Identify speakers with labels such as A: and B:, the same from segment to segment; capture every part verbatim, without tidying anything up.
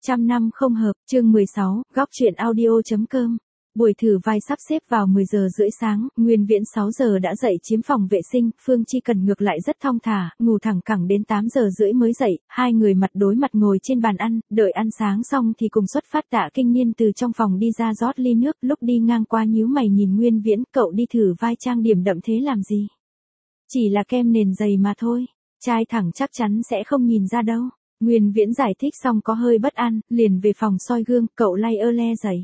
A: Trăm năm không hợp, chương mười sáu, góc truyện audio.com. Buổi thử vai sắp xếp vào mười giờ rưỡi sáng, Nguyên Viễn sáu giờ đã dậy chiếm phòng vệ sinh, Phương Chi Cần ngược lại rất thong thả, ngủ thẳng cẳng đến tám giờ rưỡi mới dậy, hai người mặt đối mặt ngồi trên bàn ăn, đợi ăn sáng xong thì cùng xuất phát. Tạ Kinh Niên từ trong phòng đi ra rót ly nước, lúc đi ngang qua nhíu mày nhìn Nguyên Viễn, cậu đi thử vai trang điểm đậm thế làm gì? Chỉ là kem nền dày mà thôi, trai thẳng chắc chắn sẽ không nhìn ra đâu. Nguyên Viễn giải thích xong có hơi bất an, liền về phòng soi gương, cậu lay ơ le giày.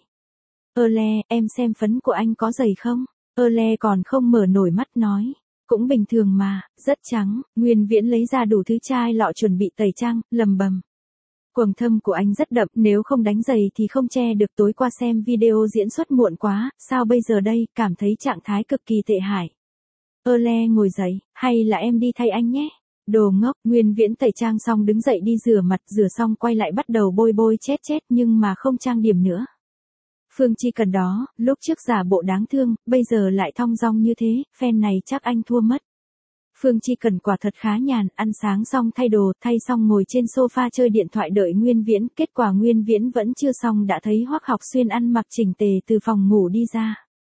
A: Ơ le, em xem phấn của anh có dày không? Ơ le còn không mở nổi mắt nói. Cũng bình thường mà, rất trắng. Nguyên Viễn lấy ra đủ thứ chai lọ chuẩn bị tẩy trang, lầm bầm. Quầng thâm của anh rất đậm, nếu không đánh giày thì không che được. Tối qua xem video diễn xuất muộn quá, sao bây giờ đây, cảm thấy trạng thái cực kỳ tệ hại. Ơ le ngồi dậy, hay là em đi thay anh nhé? Đồ ngốc. Nguyên Viễn tẩy trang xong đứng dậy đi rửa mặt, rửa xong quay lại bắt đầu bôi bôi chét chét nhưng mà không trang điểm nữa. Phương Chi Cần đó, lúc trước giả bộ đáng thương, bây giờ lại thong dong như thế, phen này chắc anh thua mất. Phương Chi Cần quả thật khá nhàn, ăn sáng xong thay đồ, thay xong ngồi trên sofa chơi điện thoại đợi Nguyên Viễn, kết quả Nguyên Viễn vẫn chưa xong đã thấy Hoắc Học Xuyên ăn mặc chỉnh tề từ phòng ngủ đi ra.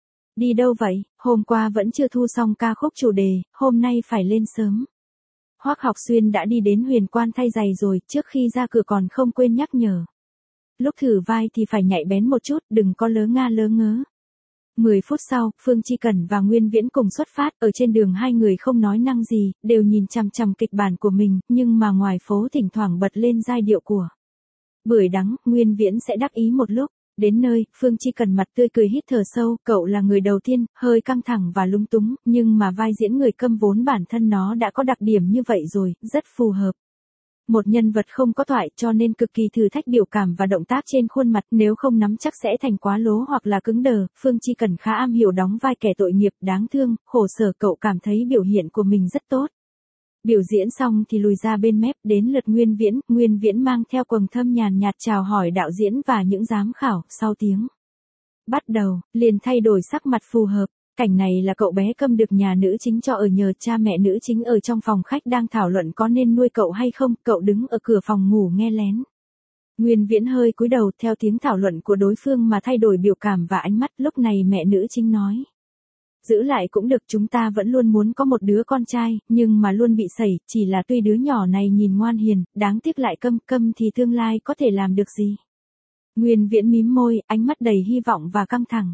A: Đi đâu vậy, hôm qua vẫn chưa thu xong ca khúc chủ đề, hôm nay phải lên sớm. Hoắc Học Xuyên đã đi đến Huyền Quan thay giày rồi, trước khi ra cửa còn không quên nhắc nhở. Lúc thử vai thì phải nhạy bén một chút, đừng có lớ nga lớ ngớ. mười phút sau, Phương Chi Cần và Nguyên Viễn cùng xuất phát, ở trên đường hai người không nói năng gì, đều nhìn chằm chằm kịch bản của mình, nhưng mà ngoài phố thỉnh thoảng bật lên giai điệu của Bưởi Đắng, Nguyên Viễn sẽ đắc ý một lúc. Đến nơi, Phương Chi Cần mặt tươi cười hít thở sâu, cậu là người đầu tiên, hơi căng thẳng và lung túng, nhưng mà vai diễn người câm vốn bản thân nó đã có đặc điểm như vậy rồi, rất phù hợp. Một nhân vật không có thoại cho nên cực kỳ thử thách biểu cảm và động tác trên khuôn mặt, nếu không nắm chắc sẽ thành quá lố hoặc là cứng đờ. Phương Chi Cần khá am hiểu đóng vai kẻ tội nghiệp, đáng thương, khổ sở, cậu cảm thấy biểu hiện của mình rất tốt. Biểu diễn xong thì lùi ra bên mép, đến lượt Nguyên Viễn, Nguyên Viễn mang theo quầng thâm nhàn nhạt chào hỏi đạo diễn và những giám khảo, sau tiếng bắt đầu, liền thay đổi sắc mặt phù hợp. Cảnh này là cậu bé câm được nhà nữ chính cho ở nhờ, cha mẹ nữ chính ở trong phòng khách đang thảo luận có nên nuôi cậu hay không, cậu đứng ở cửa phòng ngủ nghe lén. Nguyên Viễn hơi cúi đầu theo tiếng thảo luận của đối phương mà thay đổi biểu cảm và ánh mắt, lúc này mẹ nữ chính nói. Giữ lại cũng được, chúng ta vẫn luôn muốn có một đứa con trai, nhưng mà luôn bị sẩy, chỉ là tuy đứa nhỏ này nhìn ngoan hiền, đáng tiếc lại câm, câm thì tương lai có thể làm được gì. Nguyên Viễn mím môi, ánh mắt đầy hy vọng và căng thẳng.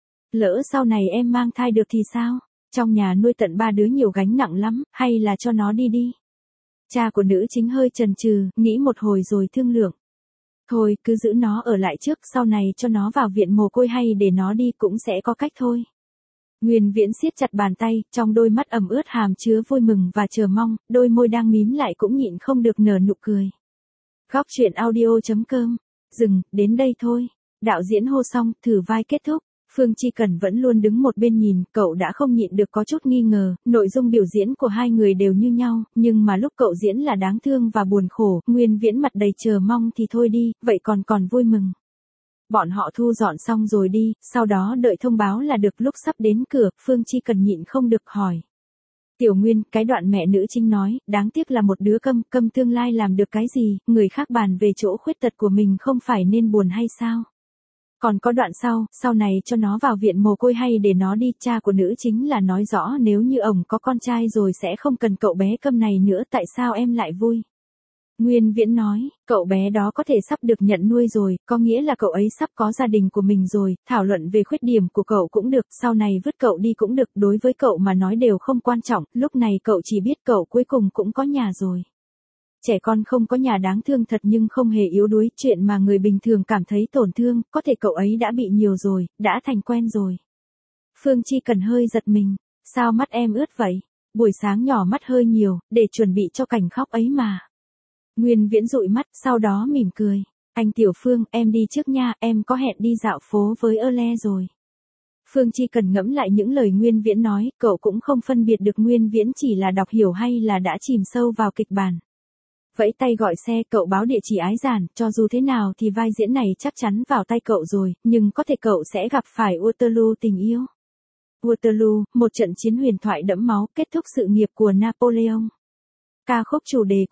A: Lỡ sau này em mang thai được thì sao? Trong nhà nuôi tận ba đứa nhiều gánh nặng lắm, hay là cho nó đi đi? Cha của nữ chính hơi chần chừ, nghĩ một hồi rồi thương lượng. Thôi, cứ giữ nó ở lại trước, sau này cho nó vào viện mồ côi hay để nó đi cũng sẽ có cách thôi. Nguyên Viễn siết chặt bàn tay, trong đôi mắt ẩm ướt hàm chứa vui mừng và chờ mong, đôi môi đang mím lại cũng nhịn không được nở nụ cười. Góc truyện audio.com. Dừng, đến đây thôi. Đạo diễn hô xong, thử vai kết thúc. Phương Chi Cần vẫn luôn đứng một bên nhìn, cậu đã không nhịn được có chút nghi ngờ, nội dung biểu diễn của hai người đều như nhau, nhưng mà lúc cậu diễn là đáng thương và buồn khổ, Nguyên Viễn mặt đầy chờ mong thì thôi đi, vậy còn còn vui mừng. Bọn họ thu dọn xong rồi đi, sau đó đợi thông báo là được. Lúc sắp đến cửa, Phương Chi Cần nhịn không được hỏi. Tiểu Nguyên, cái đoạn mẹ nữ chính nói, đáng tiếc là một đứa câm, câm tương lai làm được cái gì, người khác bàn về chỗ khuyết tật của mình không phải nên buồn hay sao? Còn có đoạn sau, sau này cho nó vào viện mồ côi hay để nó đi, cha của nữ chính là nói rõ nếu như ổng có con trai rồi sẽ không cần cậu bé câm này nữa, tại sao em lại vui? Nguyên Viễn nói, cậu bé đó có thể sắp được nhận nuôi rồi, có nghĩa là cậu ấy sắp có gia đình của mình rồi, thảo luận về khuyết điểm của cậu cũng được, sau này vứt cậu đi cũng được, đối với cậu mà nói đều không quan trọng, lúc này cậu chỉ biết cậu cuối cùng cũng có nhà rồi. Trẻ con không có nhà đáng thương thật nhưng không hề yếu đuối, chuyện mà người bình thường cảm thấy tổn thương, có thể cậu ấy đã bị nhiều rồi, đã thành quen rồi. Phương Chi Cần hơi giật mình, sao mắt em ướt vậy? Buổi sáng nhỏ mắt hơi nhiều, để chuẩn bị cho cảnh khóc ấy mà. Nguyên Viễn dụi mắt, sau đó mỉm cười. Anh Tiểu Phương, em đi trước nha, em có hẹn đi dạo phố với Ơ le rồi. Phương Chi Cần ngẫm lại những lời Nguyên Viễn nói, cậu cũng không phân biệt được Nguyên Viễn chỉ là đọc hiểu hay là đã chìm sâu vào kịch bản. Vẫy tay gọi xe, cậu báo địa chỉ ái giản, cho dù thế nào thì vai diễn này chắc chắn vào tay cậu rồi, nhưng có thể cậu sẽ gặp phải Waterloo tình yêu. Waterloo, một trận chiến huyền thoại đẫm máu, kết thúc sự nghiệp của Napoleon. Ca khúc chủ đề của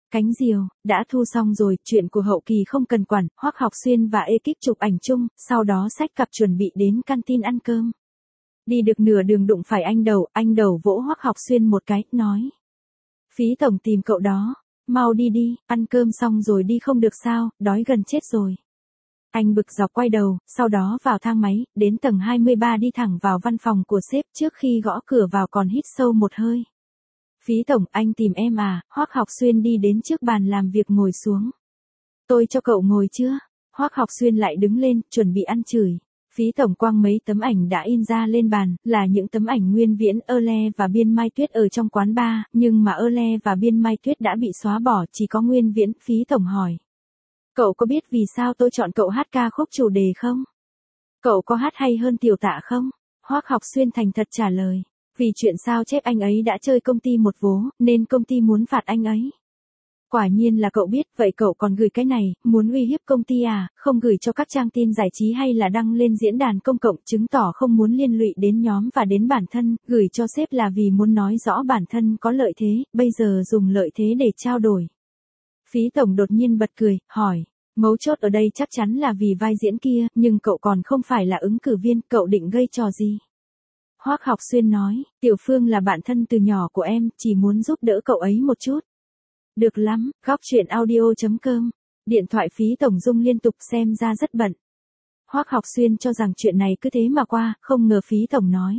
A: Cánh diều, đã thu xong rồi, chuyện của hậu kỳ không cần quản, Hoắc Học Xuyên và ekip chụp ảnh chung, sau đó xách cặp chuẩn bị đến canteen ăn cơm. Đi được nửa đường đụng phải anh Đầu, anh Đầu vỗ Hoắc Học Xuyên một cái, nói. Phí tổng tìm cậu đó, mau đi đi, ăn cơm xong rồi đi không được sao, đói gần chết rồi. Anh bực dọc quay đầu, sau đó vào thang máy, đến tầng hai mươi ba đi thẳng vào văn phòng của sếp trước khi gõ cửa vào còn hít sâu một hơi. Phí tổng, anh tìm em à, Hoắc Học Xuyên đi đến trước bàn làm việc ngồi xuống. Tôi cho cậu ngồi chưa? Hoắc Học Xuyên lại đứng lên, chuẩn bị ăn chửi. Phí tổng quăng mấy tấm ảnh đã in ra lên bàn, là những tấm ảnh Nguyên Viễn, Ơ-le và Biên Mai Tuyết ở trong quán bar, nhưng mà Ơ-le và Biên Mai Tuyết đã bị xóa bỏ, chỉ có Nguyên Viễn. Phí tổng hỏi. Cậu có biết vì sao tôi chọn cậu hát ca khúc chủ đề không? Cậu có hát hay hơn Tiểu Tạ không? Hoắc Học Xuyên thành thật trả lời. Vì chuyện sao chép anh ấy đã chơi công ty một vố, nên công ty muốn phạt anh ấy. Quả nhiên là cậu biết, vậy cậu còn gửi cái này, muốn uy hiếp công ty à, không gửi cho các trang tin giải trí hay là đăng lên diễn đàn công cộng, chứng tỏ không muốn liên lụy đến nhóm và đến bản thân, gửi cho sếp là vì muốn nói rõ bản thân có lợi thế, bây giờ dùng lợi thế để trao đổi. Phí tổng đột nhiên bật cười, hỏi, mấu chốt ở đây chắc chắn là vì vai diễn kia, nhưng cậu còn không phải là ứng cử viên, cậu định gây trò gì? Hoắc Học Xuyên nói, Tiểu Phương là bạn thân từ nhỏ của em, chỉ muốn giúp đỡ cậu ấy một chút. Được lắm, góc chuyện audio chấm com. Điện thoại Phí tổng rung liên tục, xem ra rất bận. Hoắc Học Xuyên cho rằng chuyện này cứ thế mà qua, không ngờ Phí tổng nói.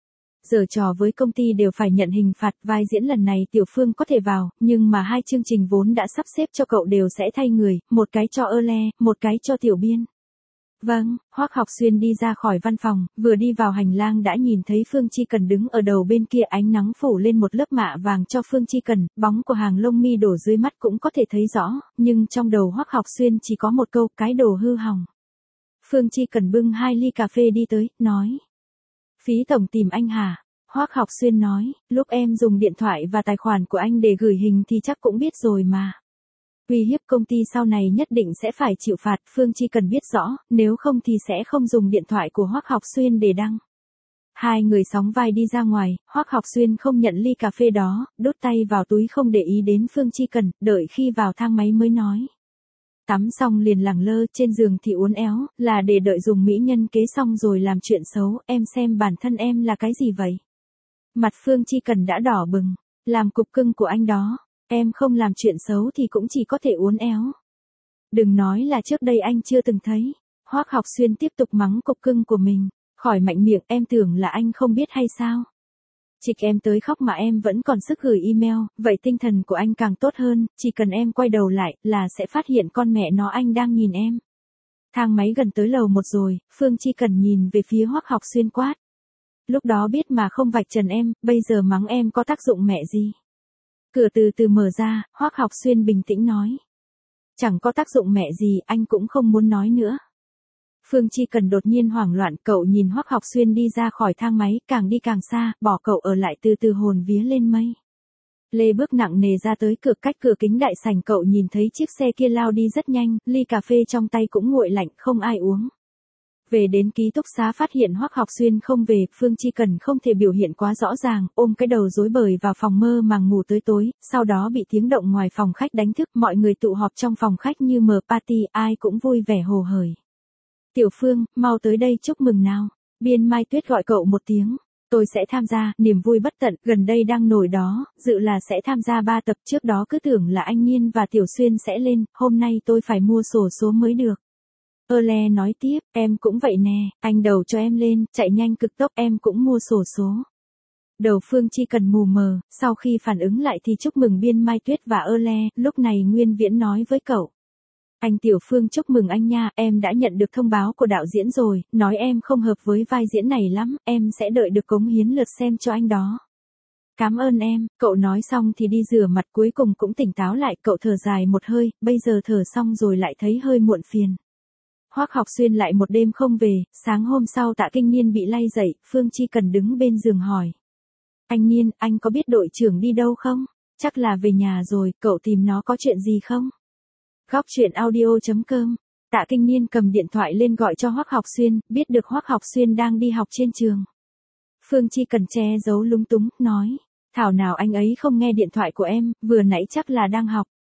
A: Giở trò với công ty đều phải nhận hình phạt, vai diễn lần này Tiểu Phương có thể vào, nhưng mà hai chương trình vốn đã sắp xếp cho cậu đều sẽ thay người, một cái cho Ơ-le, một cái cho Tiểu Biên. Vâng, Hoắc Học Xuyên đi ra khỏi văn phòng, vừa đi vào hành lang đã nhìn thấy Phương Chi Cần đứng ở đầu bên kia, ánh nắng phủ lên một lớp mạ vàng cho Phương Chi Cần, bóng của hàng lông mi đổ dưới mắt cũng có thể thấy rõ, nhưng trong đầu Hoắc Học Xuyên chỉ có một câu, cái đồ hư hỏng. Phương Chi Cần bưng hai ly cà phê đi tới, nói. Phí tổng tìm anh hả? Hoắc Học Xuyên nói, lúc em dùng điện thoại và tài khoản của anh để gửi hình thì chắc cũng biết rồi mà. Uy hiếp công ty sau này nhất định sẽ phải chịu phạt, Phương Chi Cần biết rõ, nếu không thì sẽ không dùng điện thoại của Hoắc Học Xuyên để đăng. Hai người sóng vai đi ra ngoài, Hoắc Học Xuyên không nhận ly cà phê đó, đút tay vào túi không để ý đến Phương Chi Cần, đợi khi vào thang máy mới nói. Tắm xong liền lẳng lơ, trên giường thì uốn éo, là để đợi dùng mỹ nhân kế xong rồi làm chuyện xấu, em xem bản thân em là cái gì vậy? Mặt Phương Chi Cần đã đỏ bừng, làm cục cưng của anh đó. Em không làm chuyện xấu thì cũng chỉ có thể uốn éo. Đừng nói là trước đây anh chưa từng thấy. Hoắc Học Xuyên tiếp tục mắng cục cưng của mình. Khỏi mạnh miệng, em tưởng là anh không biết hay sao? Trịch em tới khóc mà em vẫn còn sức gửi email, vậy tinh thần của anh càng tốt hơn, chỉ cần em quay đầu lại là sẽ phát hiện con mẹ nó anh đang nhìn em. Thang máy gần tới lầu một rồi, Phương Chi Cần nhìn về phía Hoắc Học Xuyên quát. Lúc đó biết mà không vạch trần em, bây giờ mắng em có tác dụng mẹ gì? Cửa từ từ mở ra, Hoắc Học Xuyên bình tĩnh nói. Chẳng có tác dụng mẹ gì, anh cũng không muốn nói nữa. Phương Chi Cần đột nhiên hoảng loạn, cậu nhìn Hoắc Học Xuyên đi ra khỏi thang máy, càng đi càng xa, bỏ cậu ở lại từ từ hồn vía lên mây. Lê bước nặng nề ra tới cửa, cách cửa kính đại sảnh cậu nhìn thấy chiếc xe kia lao đi rất nhanh, ly cà phê trong tay cũng nguội lạnh, không ai uống. Về đến ký túc xá phát hiện Hoắc Học Xuyên không về, Phương Chi Cần không thể biểu hiện quá rõ ràng, ôm cái đầu rối bời vào phòng mơ màng ngủ tới tối, sau đó bị tiếng động ngoài phòng khách đánh thức, mọi người tụ họp trong phòng khách như mở party, ai cũng vui vẻ hồ hởi. Tiểu Phương, mau tới đây chúc mừng nào. Biên Mai Tuyết gọi cậu một tiếng. Tôi sẽ tham gia, niềm vui bất tận, gần đây đang nổi đó, dự là sẽ tham gia ba tập, trước đó cứ tưởng là anh Niên và Tiểu Xuyên sẽ lên, hôm nay tôi phải mua xổ số mới được. Ơ-le nói tiếp, em cũng vậy nè, anh Đầu cho em lên, chạy nhanh cực tốc, em cũng mua xổ số. Đầu Phương Chi Cần mù mờ, sau khi phản ứng lại thì chúc mừng Biên Mai Tuyết và Ơ-le, lúc này Nguyên Viễn nói với cậu. Anh Tiểu Phương chúc mừng anh nha, em đã nhận được thông báo của đạo diễn rồi, nói em không hợp với vai diễn này lắm, em sẽ đợi được cống hiến lượt xem cho anh đó. Cảm ơn em, cậu nói xong thì đi rửa mặt, cuối cùng cũng tỉnh táo lại, cậu thở dài một hơi, bây giờ thở xong rồi lại thấy hơi muộn phiền. Hoắc Học Xuyên lại một đêm không về, sáng hôm sau Tạ Kinh Niên bị lay dậy, Phương Chi Cần đứng bên giường hỏi. Anh Niên, anh có biết đội trưởng đi đâu không? Chắc là về nhà rồi, cậu tìm nó có chuyện gì không? Góc chuyện audio chấm com. Tạ Kinh Niên cầm điện thoại lên gọi cho Hoắc Học Xuyên, biết được Hoắc Học Xuyên đang đi học trên trường. Phương Chi Cần che giấu lúng túng, nói. Thảo nào anh ấy không nghe điện thoại của em, vừa nãy chắc là đang học.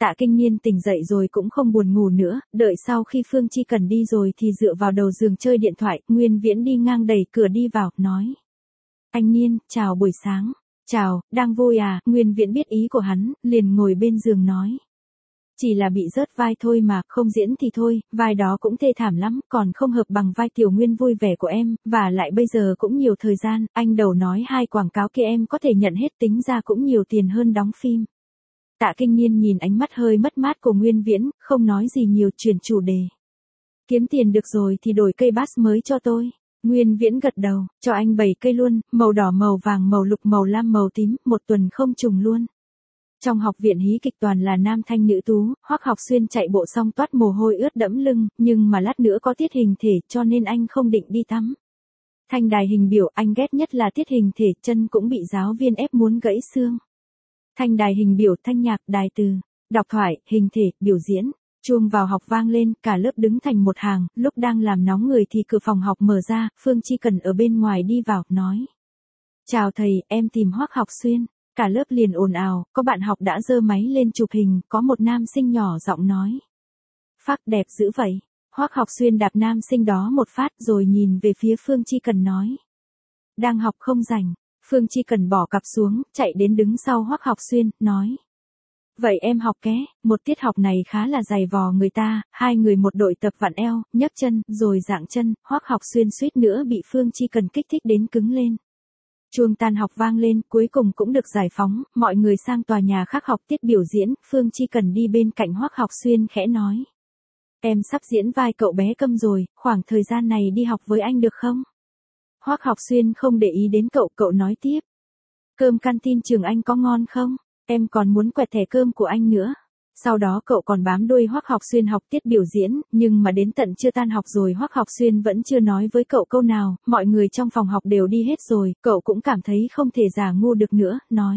A: Tạ Kinh Niên tỉnh dậy rồi cũng không buồn ngủ nữa, đợi sau khi Phương Chi Cần đi rồi thì dựa vào đầu giường chơi điện thoại, Nguyên Viễn đi ngang đẩy cửa đi vào, nói. Anh Niên, chào buổi sáng. Chào, đang vui à, Nguyên Viễn biết ý của hắn, liền ngồi bên giường nói. Chỉ là bị rớt vai thôi mà, không diễn thì thôi, vai đó cũng thê thảm lắm, còn không hợp bằng vai Tiểu Nguyên vui vẻ của em, và lại bây giờ cũng nhiều thời gian, anh đầu nói hai quảng cáo kia em có thể nhận hết, tính ra cũng nhiều tiền hơn đóng phim. Tạ Kinh Niên nhìn ánh mắt hơi mất mát của Nguyên Viễn, không nói gì nhiều, chuyển chủ đề. Kiếm tiền được rồi thì đổi cây bass mới cho tôi. Nguyên Viễn gật đầu, cho anh bảy cây luôn, màu đỏ, màu vàng, màu lục, màu lam, màu tím, một tuần không trùng luôn. Trong học viện hí kịch toàn là nam thanh nữ tú, Hoắc Học Xuyên chạy bộ xong toát mồ hôi ướt đẫm lưng, nhưng mà lát nữa có tiết hình thể cho nên anh không định đi tắm. Thanh đài hình biểu anh ghét nhất là tiết hình thể, chân cũng bị giáo viên ép muốn gãy xương. Thanh đài hình biểu, thanh nhạc, đài từ, đọc thoại, hình thể, biểu diễn. Chuông vào học vang lên, cả lớp đứng thành một hàng, lúc đang làm nóng người thì cửa phòng học mở ra, Phương Chi Cần ở bên ngoài đi vào, nói. Chào thầy, em tìm Hoắc Học Xuyên. Cả lớp liền ồn ào, có bạn học đã giơ máy lên chụp hình, có một nam sinh nhỏ giọng nói. Phác đẹp dữ vậy. Hoắc Học Xuyên đạp nam sinh đó một phát rồi nhìn về phía Phương Chi Cần nói. Đang học không rảnh. Phương Chi Cần bỏ cặp xuống, chạy đến đứng sau Hoắc Học Xuyên, nói. Vậy em học ké, một tiết học này khá là dày vò người ta, hai người một đội tập vặn eo, nhấc chân, rồi dạng chân, Hoắc Học Xuyên suýt nữa bị Phương Chi Cần kích thích đến cứng lên. Chuông tan học vang lên, cuối cùng cũng được giải phóng, mọi người sang tòa nhà khác học tiết biểu diễn, Phương Chi Cần đi bên cạnh Hoắc Học Xuyên khẽ nói. Em sắp diễn vai cậu bé Câm rồi, khoảng thời gian này đi học với anh được không? Hoắc Học Xuyên không để ý đến cậu, cậu nói tiếp. Cơm canteen trường anh có ngon không? Em còn muốn quẹt thẻ cơm của anh nữa. Sau đó cậu còn bám đuôi Hoắc Học Xuyên học tiết biểu diễn, nhưng mà đến tận chưa tan học rồi Hoắc Học Xuyên vẫn chưa nói với cậu câu nào, mọi người trong phòng học đều đi hết rồi, cậu cũng cảm thấy không thể giả ngu được nữa, nói.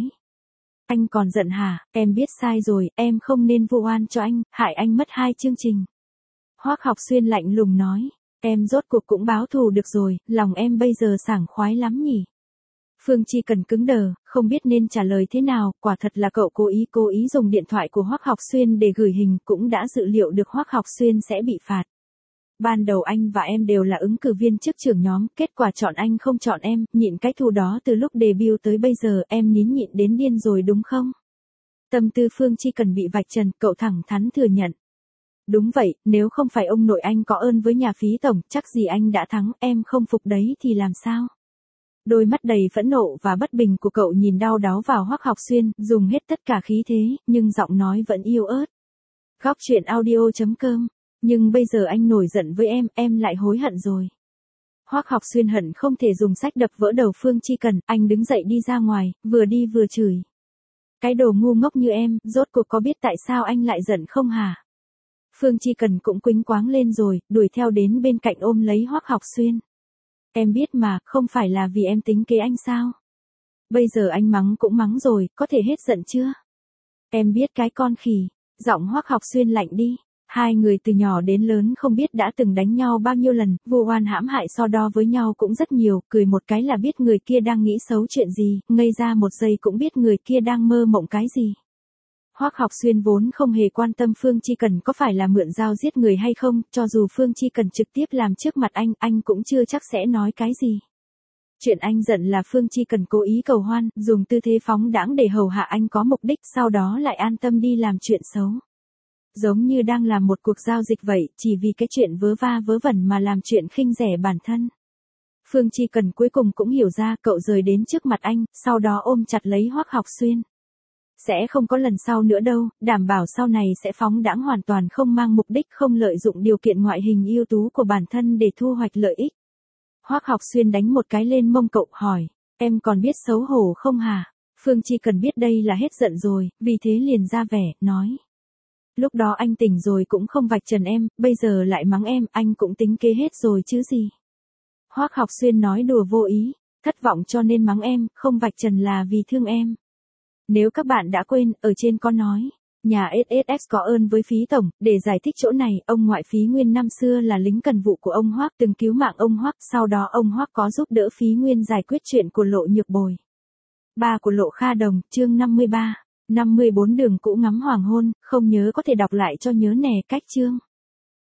A: Anh còn giận hả, em biết sai rồi, em không nên vu oan cho anh, hại anh mất hai chương trình. Hoắc Học Xuyên lạnh lùng nói, em rốt cuộc cũng báo thù được rồi, lòng em bây giờ sảng khoái lắm nhỉ. Phương Chi Cần cứng đờ, không biết nên trả lời thế nào, quả thật là cậu cố ý cố ý dùng điện thoại của Hoắc Học Xuyên để gửi hình, cũng đã dự liệu được Hoắc Học Xuyên sẽ bị phạt. Ban đầu anh và em đều là ứng cử viên trước trưởng nhóm, kết quả chọn anh không chọn em, nhịn cái thù đó từ lúc debut tới bây giờ, em nín nhịn đến điên rồi đúng không? Tâm tư Phương Chi Cần bị vạch trần, cậu thẳng thắn thừa nhận. Đúng vậy, nếu không phải ông nội anh có ơn với nhà phí tổng, chắc gì anh đã thắng, em không phục đấy thì làm sao? Đôi mắt đầy phẫn nộ và bất bình của cậu nhìn đau đáu vào Hoắc Học Xuyên, dùng hết tất cả khí thế, nhưng giọng nói vẫn yếu ớt. Góc truyện audio chấm com. Nhưng bây giờ anh nổi giận với em, em lại hối hận rồi. Hoắc Học Xuyên hận không thể dùng sách đập vỡ đầu Phương Chi Cần, anh đứng dậy đi ra ngoài, vừa đi vừa chửi. Cái đồ ngu ngốc như em, rốt cuộc có biết tại sao anh lại giận không hả? Phương Chi Cần cũng quĩnh quáng lên rồi, đuổi theo đến bên cạnh ôm lấy Hoắc Học Xuyên. Em biết mà, không phải là vì em tính kế anh sao? Bây giờ anh mắng cũng mắng rồi, có thể hết giận chưa? Em biết cái con khỉ, giọng Hoắc Học Xuyên lạnh đi. Hai người từ nhỏ đến lớn không biết đã từng đánh nhau bao nhiêu lần, vu oan hãm hại so đo với nhau cũng rất nhiều, cười một cái là biết người kia đang nghĩ xấu chuyện gì, ngây ra một giây cũng biết người kia đang mơ mộng cái gì. Hoắc Học Xuyên vốn không hề quan tâm Phương Chi Cần có phải là mượn dao giết người hay không, cho dù Phương Chi Cần trực tiếp làm trước mặt anh, anh cũng chưa chắc sẽ nói cái gì. Chuyện anh giận là Phương Chi Cần cố ý cầu hoan, dùng tư thế phóng đãng để hầu hạ anh có mục đích, sau đó lại an tâm đi làm chuyện xấu. Giống như đang làm một cuộc giao dịch vậy, chỉ vì cái chuyện vớ va vớ vẩn mà làm chuyện khinh rẻ bản thân. Phương Chi Cần cuối cùng cũng hiểu ra, cậu rời đến trước mặt anh, sau đó ôm chặt lấy Hoắc Học Xuyên. Sẽ không có lần sau nữa đâu, đảm bảo sau này sẽ phóng đãng hoàn toàn không mang mục đích, không lợi dụng điều kiện ngoại hình ưu tú của bản thân để thu hoạch lợi ích. Hoắc Học Xuyên đánh một cái lên mông cậu, hỏi, em còn biết xấu hổ không hả? Phương Chi Cần biết đây là hết giận rồi, vì thế liền ra vẻ, nói. Lúc đó anh tỉnh rồi cũng không vạch trần em, bây giờ lại mắng em, anh cũng tính kế hết rồi chứ gì. Hoắc Học Xuyên nói đùa vô ý, thất vọng cho nên mắng em, không vạch trần là vì thương em. Nếu các bạn đã quên, ở trên có nói, nhà ét ét ét có ơn với phí tổng, để giải thích chỗ này, ông ngoại Phí Nguyên năm xưa là lính cần vụ của ông Hoắc, từng cứu mạng ông Hoắc, sau đó ông Hoắc có giúp đỡ Phí Nguyên giải quyết chuyện của Lộ Nhược Bồi. Ba của Lộ Kha Đồng, chương năm mươi ba. năm mươi bốn đường cũ ngắm hoàng hôn, không nhớ có thể đọc lại cho nhớ nè cách chương.